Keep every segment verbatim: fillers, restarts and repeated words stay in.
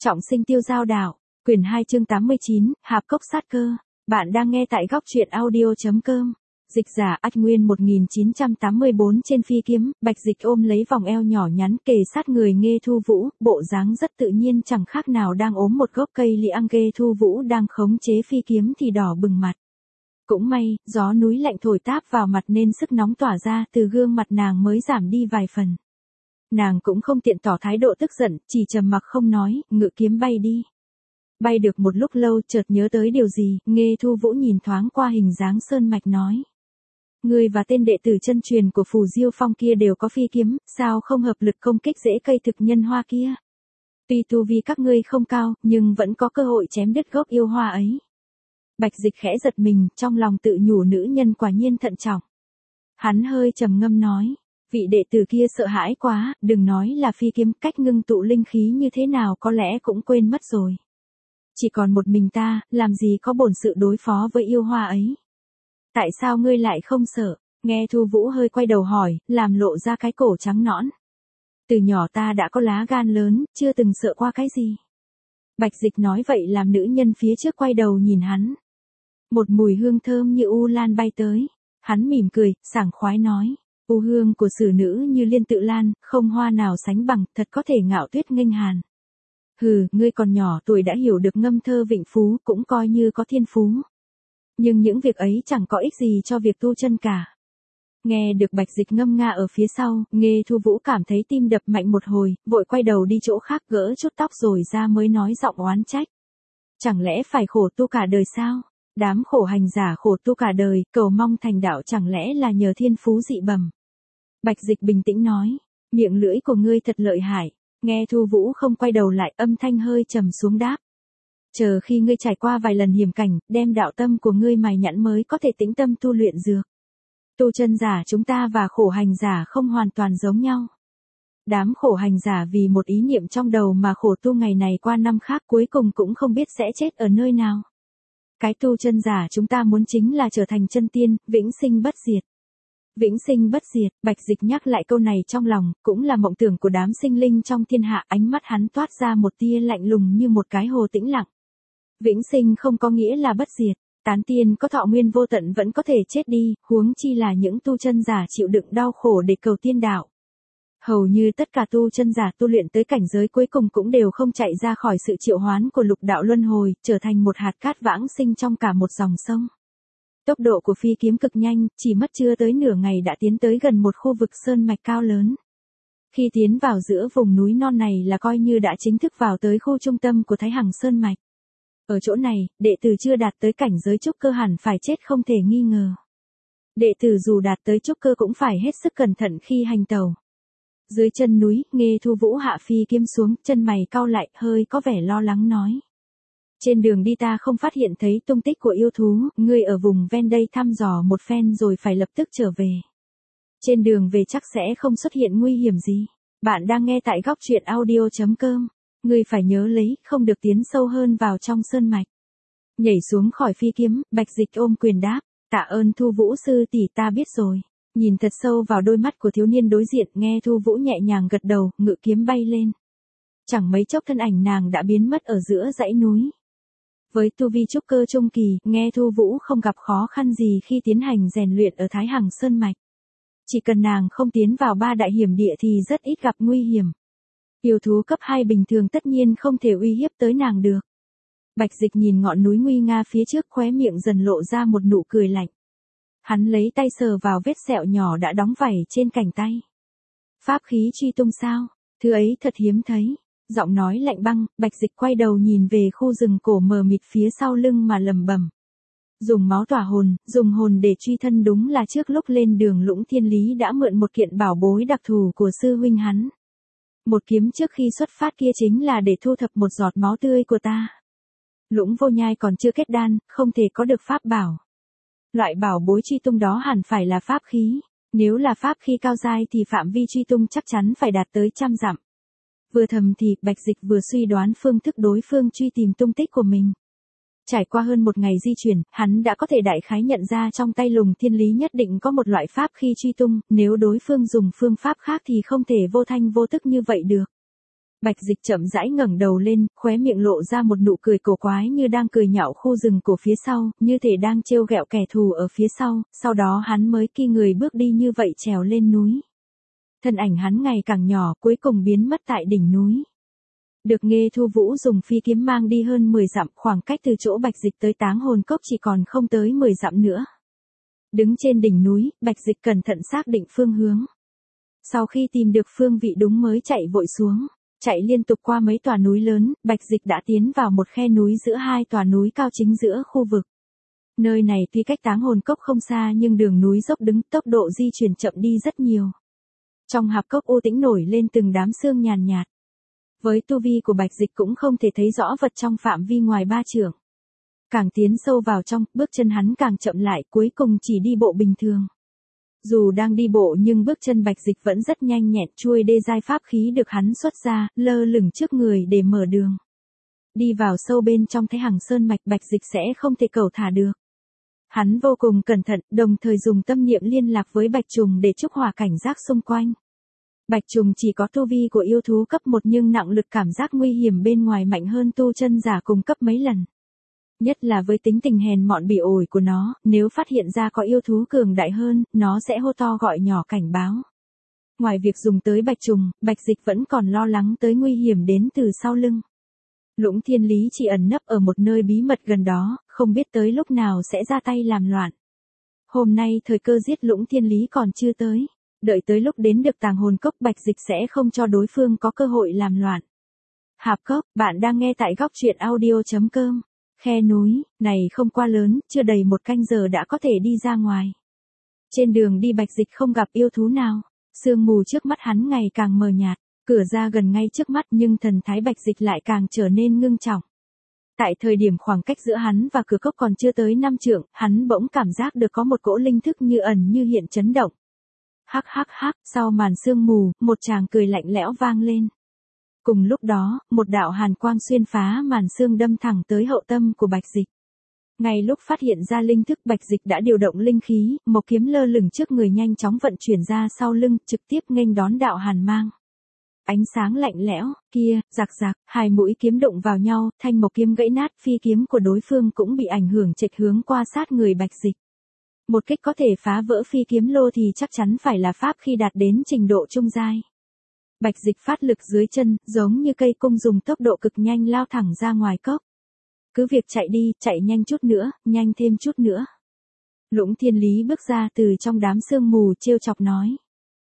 Trọng sinh tiêu giao đạo, quyển hai chương tám mươi chín, Hạp cốc sát cơ. Bạn đang nghe tại góc truyện audio.com. Dịch giả Ách Nguyên một nghìn chín trăm tám mươi bốn trên phi kiếm, Bạch Dịch ôm lấy vòng eo nhỏ nhắn kề sát người Nghê Thu Vũ, bộ dáng rất tự nhiên chẳng khác nào đang ốm một gốc cây liang. Nghê Thu Vũ đang khống chế phi kiếm thì đỏ bừng mặt. Cũng may, gió núi lạnh thổi táp vào mặt nên sức nóng tỏa ra từ gương mặt nàng mới giảm đi vài phần. Nàng cũng không tiện tỏ thái độ tức giận, chỉ trầm mặc không nói, ngự kiếm bay đi. Bay được một lúc lâu chợt nhớ tới điều gì, Nghê Thu Vũ nhìn thoáng qua hình dáng sơn mạch nói. Ngươi và tên đệ tử chân truyền của Phù Diêu Phong kia đều có phi kiếm, sao không hợp lực công kích rễ cây thực nhân hoa kia? Tuy tu vi các ngươi không cao, nhưng vẫn có cơ hội chém đứt gốc yêu hoa ấy. Bạch Dịch khẽ giật mình, trong lòng tự nhủ nữ nhân quả nhiên thận trọng. Hắn hơi trầm ngâm nói. Vị đệ tử kia sợ hãi quá, đừng nói là phi kiếm, cách ngưng tụ linh khí như thế nào có lẽ cũng quên mất rồi. Chỉ còn một mình ta, làm gì có bổn sự đối phó với yêu hoa ấy. Tại sao ngươi lại không sợ? Nghe Thu Vũ hơi quay đầu hỏi, làm lộ ra cái cổ trắng nõn. Từ nhỏ ta đã có lá gan lớn, chưa từng sợ qua cái gì. Bạch Dịch nói vậy làm nữ nhân phía trước quay đầu nhìn hắn. Một mùi hương thơm như u lan bay tới. Hắn mỉm cười, sảng khoái nói. U hương của xử nữ như liên tự lan, không hoa nào sánh bằng, thật có thể ngạo tuyết nghênh hàn. Hừ, ngươi còn nhỏ tuổi đã hiểu được ngâm thơ vịnh phú, cũng coi như có thiên phú. Nhưng những việc ấy chẳng có ích gì cho việc tu chân cả. Nghe được Bạch Dịch ngâm nga ở phía sau, Nghê Thu Vũ cảm thấy tim đập mạnh một hồi, vội quay đầu đi chỗ khác gỡ chút tóc rồi ra mới nói giọng oán trách. Chẳng lẽ phải khổ tu cả đời sao? Đám khổ hành giả khổ tu cả đời, cầu mong thành đạo chẳng lẽ là nhờ thiên phú dị bẩm. Bạch Dịch bình tĩnh nói, miệng lưỡi của ngươi thật lợi hại. Nghe Thu Vũ không quay đầu lại, âm thanh hơi trầm xuống đáp. Chờ khi ngươi trải qua vài lần hiểm cảnh, đem đạo tâm của ngươi mài nhẵn mới có thể tĩnh tâm tu luyện dược. Tu chân giả chúng ta và khổ hành giả không hoàn toàn giống nhau. Đám khổ hành giả vì một ý niệm trong đầu mà khổ tu ngày này qua năm khác cuối cùng cũng không biết sẽ chết ở nơi nào. Cái tu chân giả chúng ta muốn chính là trở thành chân tiên, vĩnh sinh bất diệt. Vĩnh sinh bất diệt, Bạch Dịch nhắc lại câu này trong lòng, cũng là mộng tưởng của đám sinh linh trong thiên hạ. Ánh mắt hắn toát ra một tia lạnh lùng như một cái hồ tĩnh lặng. Vĩnh sinh không có nghĩa là bất diệt, tán tiên có thọ nguyên vô tận vẫn có thể chết đi, huống chi là những tu chân giả chịu đựng đau khổ để cầu tiên đạo. Hầu như tất cả tu chân giả tu luyện tới cảnh giới cuối cùng cũng đều không chạy ra khỏi sự triệu hoán của lục đạo luân hồi, trở thành một hạt cát vãng sinh trong cả một dòng sông. Tốc độ của phi kiếm cực nhanh, chỉ mất chưa tới nửa ngày đã tiến tới gần một khu vực sơn mạch cao lớn. Khi tiến vào giữa vùng núi non này là coi như đã chính thức vào tới khu trung tâm của Thái Hằng Sơn Mạch. Ở chỗ này, đệ tử chưa đạt tới cảnh giới trúc cơ hẳn phải chết không thể nghi ngờ. Đệ tử dù đạt tới trúc cơ cũng phải hết sức cẩn thận khi hành tẩu. Dưới chân núi, Nghê Thu Vũ hạ phi kiếm xuống, chân mày cau lại, hơi có vẻ lo lắng nói. Trên đường đi ta không phát hiện thấy tung tích của yêu thú, ngươi ở vùng ven đây thăm dò một phen rồi phải lập tức trở về. Trên đường về chắc sẽ không xuất hiện nguy hiểm gì. Bạn đang nghe tại góc truyện audio.com. Ngươi phải nhớ lấy, không được tiến sâu hơn vào trong sơn mạch. Nhảy xuống khỏi phi kiếm, Bạch Dịch ôm quyền đáp, tạ ơn Thu Vũ sư tỷ, ta biết rồi. Nhìn thật sâu vào đôi mắt của thiếu niên đối diện, Nghe Thu Vũ nhẹ nhàng gật đầu, ngự kiếm bay lên. Chẳng mấy chốc thân ảnh nàng đã biến mất ở giữa dãy núi. Với tu vi trúc cơ trung kỳ, Nghe Thu Vũ không gặp khó khăn gì khi tiến hành rèn luyện ở Thái Hằng Sơn Mạch. Chỉ cần nàng không tiến vào ba đại hiểm địa thì rất ít gặp nguy hiểm. Yêu thú cấp hai bình thường tất nhiên không thể uy hiếp tới nàng được. Bạch Dịch nhìn ngọn núi nguy nga phía trước, khóe miệng dần lộ ra một nụ cười lạnh. Hắn lấy tay sờ vào vết sẹo nhỏ đã đóng vảy trên cánh tay. Pháp khí truy tung sao? Thứ ấy thật hiếm thấy. Giọng nói lạnh băng, Bạch Dịch quay đầu nhìn về khu rừng cổ mờ mịt phía sau lưng mà lẩm bẩm. Dùng máu tỏa hồn, dùng hồn để truy thân, đúng là trước lúc lên đường Lũng Thiên Lý đã mượn một kiện bảo bối đặc thù của sư huynh hắn. Một kiếm trước khi xuất phát kia chính là để thu thập một giọt máu tươi của ta. Lũng Vô Nhai còn chưa kết đan, không thể có được pháp bảo. Loại bảo bối truy tung đó hẳn phải là pháp khí. Nếu là pháp khí cao giai thì phạm vi truy tung chắc chắn phải đạt tới trăm dặm. Vừa thầm thì, Bạch Dịch vừa suy đoán phương thức đối phương truy tìm tung tích của mình. Trải qua hơn một ngày di chuyển, hắn đã có thể đại khái nhận ra trong tay Lùng Thiên Lý nhất định có một loại pháp khi truy tung, nếu đối phương dùng phương pháp khác thì không thể vô thanh vô tức như vậy được. Bạch Dịch chậm rãi ngẩng đầu lên, khóe miệng lộ ra một nụ cười cổ quái như đang cười nhạo khu rừng của phía sau, như thể đang trêu ghẹo kẻ thù ở phía sau, sau đó hắn mới ki người bước đi như vậy trèo lên núi. Thân ảnh hắn ngày càng nhỏ, cuối cùng biến mất tại đỉnh núi. Được Nghê Thu Vũ dùng phi kiếm mang đi hơn mười dặm, khoảng cách từ chỗ Bạch Dịch tới Táng Hồn Cốc chỉ còn không tới mười dặm nữa. Đứng trên đỉnh núi, Bạch Dịch cẩn thận xác định phương hướng. Sau khi tìm được phương vị đúng mới chạy vội xuống. Chạy liên tục qua mấy tòa núi lớn, Bạch Dịch đã tiến vào một khe núi giữa hai tòa núi cao chính giữa khu vực. Nơi này tuy cách Táng Hồn Cốc không xa nhưng đường núi dốc đứng, tốc độ di chuyển chậm đi rất nhiều. Trong hạp cốc u tĩnh nổi lên từng đám sương nhàn nhạt. Với tu vi của Bạch Dịch cũng không thể thấy rõ vật trong phạm vi ngoài ba trượng. Càng tiến sâu vào trong, bước chân hắn càng chậm lại, cuối cùng chỉ đi bộ bình thường. Dù đang đi bộ nhưng bước chân Bạch Dịch vẫn rất nhanh nhẹn, chuôi đê giai pháp khí được hắn xuất ra, lơ lửng trước người để mở đường. Đi vào sâu bên trong Thái Hằng Sơn mạch, Bạch Dịch sẽ không thể cẩu thả được. Hắn vô cùng cẩn thận, đồng thời dùng tâm niệm liên lạc với Bạch Trùng để trúc hỏa cảnh giác xung quanh. Bạch Trùng chỉ có tu vi của yêu thú cấp một nhưng nặng lực cảm giác nguy hiểm bên ngoài mạnh hơn tu chân giả cùng cấp mấy lần. Nhất là với tính tình hèn mọn bỉ ổi của nó, nếu phát hiện ra có yêu thú cường đại hơn, nó sẽ hô to gọi nhỏ cảnh báo. Ngoài việc dùng tới Bạch Trùng, Bạch Dịch vẫn còn lo lắng tới nguy hiểm đến từ sau lưng. Lũng Thiên Lý chỉ ẩn nấp ở một nơi bí mật gần đó, không biết tới lúc nào sẽ ra tay làm loạn. Hôm nay thời cơ giết Lũng Thiên Lý còn chưa tới, đợi tới lúc đến được Tàng Hồn Cốc, Bạch Dịch sẽ không cho đối phương có cơ hội làm loạn. Hạp cốc, bạn đang nghe tại góc truyện audio chấm com. Khe núi, này không quá lớn, chưa đầy một canh giờ đã có thể đi ra ngoài. Trên đường đi Bạch Dịch không gặp yêu thú nào, sương mù trước mắt hắn ngày càng mờ nhạt, cửa ra gần ngay trước mắt nhưng thần thái Bạch Dịch lại càng trở nên ngưng trọng. Tại thời điểm khoảng cách giữa hắn và cửa cốc còn chưa tới năm trượng, hắn bỗng cảm giác được có một cỗ linh thức như ẩn như hiện chấn động. Hắc hắc hắc, sau màn sương mù, một tràng cười lạnh lẽo vang lên. Cùng lúc đó, một đạo hàn quang xuyên phá màn sương đâm thẳng tới hậu tâm của Bạch Dịch. Ngay lúc phát hiện ra linh thức, Bạch Dịch đã điều động linh khí, một kiếm lơ lửng trước người nhanh chóng vận chuyển ra sau lưng, trực tiếp nghênh đón đạo hàn mang. Ánh sáng lạnh lẽo, kia, rạc rạc, hai mũi kiếm đụng vào nhau, thanh mộc kiếm gãy nát, phi kiếm của đối phương cũng bị ảnh hưởng chệch hướng qua sát người Bạch Dịch. Một kích có thể phá vỡ phi kiếm lô thì chắc chắn phải là pháp khi đạt đến trình độ trung giai. Bạch Dịch phát lực dưới chân, giống như cây cung dùng tốc độ cực nhanh lao thẳng ra ngoài cốc. Cứ việc chạy đi, chạy nhanh chút nữa, nhanh thêm chút nữa. Lũng Thiên Lý bước ra từ trong đám sương mù trêu chọc nói.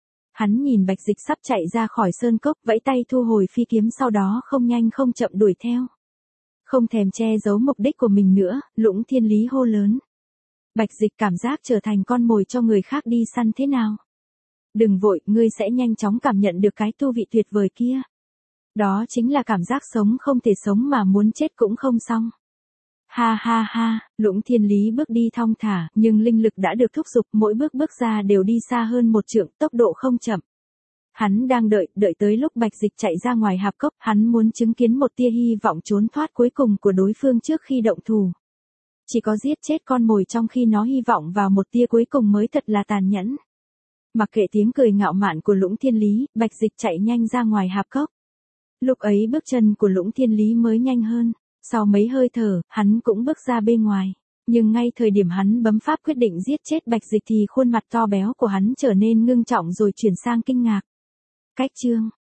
Hắn nhìn Bạch Dịch sắp chạy ra khỏi sơn cốc, vẫy tay thu hồi phi kiếm, sau đó không nhanh không chậm đuổi theo. Không thèm che giấu mục đích của mình nữa, Lũng Thiên Lý hô lớn. Bạch Dịch cảm giác trở thành con mồi cho người khác đi săn thế nào? Đừng vội, ngươi sẽ nhanh chóng cảm nhận được cái tu vị tuyệt vời kia. Đó chính là cảm giác sống không thể sống mà muốn chết cũng không xong. Ha ha ha, Lũng Thiên Lý bước đi thong thả, nhưng linh lực đã được thúc giục, mỗi bước bước ra đều đi xa hơn một trượng, tốc độ không chậm. Hắn đang đợi, đợi tới lúc Bạch Dịch chạy ra ngoài hạp cốc, hắn muốn chứng kiến một tia hy vọng trốn thoát cuối cùng của đối phương trước khi động thủ. Chỉ có giết chết con mồi trong khi nó hy vọng vào một tia cuối cùng mới thật là tàn nhẫn. Mặc kệ tiếng cười ngạo mạn của Lũng Thiên Lý, Bạch Dịch chạy nhanh ra ngoài hạp cốc. Lúc ấy bước chân của Lũng Thiên Lý mới nhanh hơn, sau mấy hơi thở, hắn cũng bước ra bên ngoài. Nhưng ngay thời điểm hắn bấm pháp quyết định giết chết Bạch Dịch thì khuôn mặt to béo của hắn trở nên ngưng trọng rồi chuyển sang kinh ngạc. Cách chương,